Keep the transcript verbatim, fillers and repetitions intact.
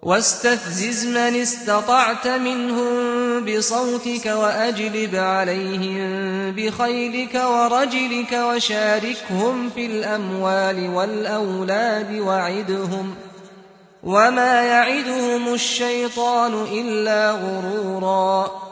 واستفزز من استطعت منهم بصوتك وأجلب عليهم بخيلك ورجلك وشاركهم في الأموال والأولاد وعدهم وما يعدهم الشيطان إلا غرورا.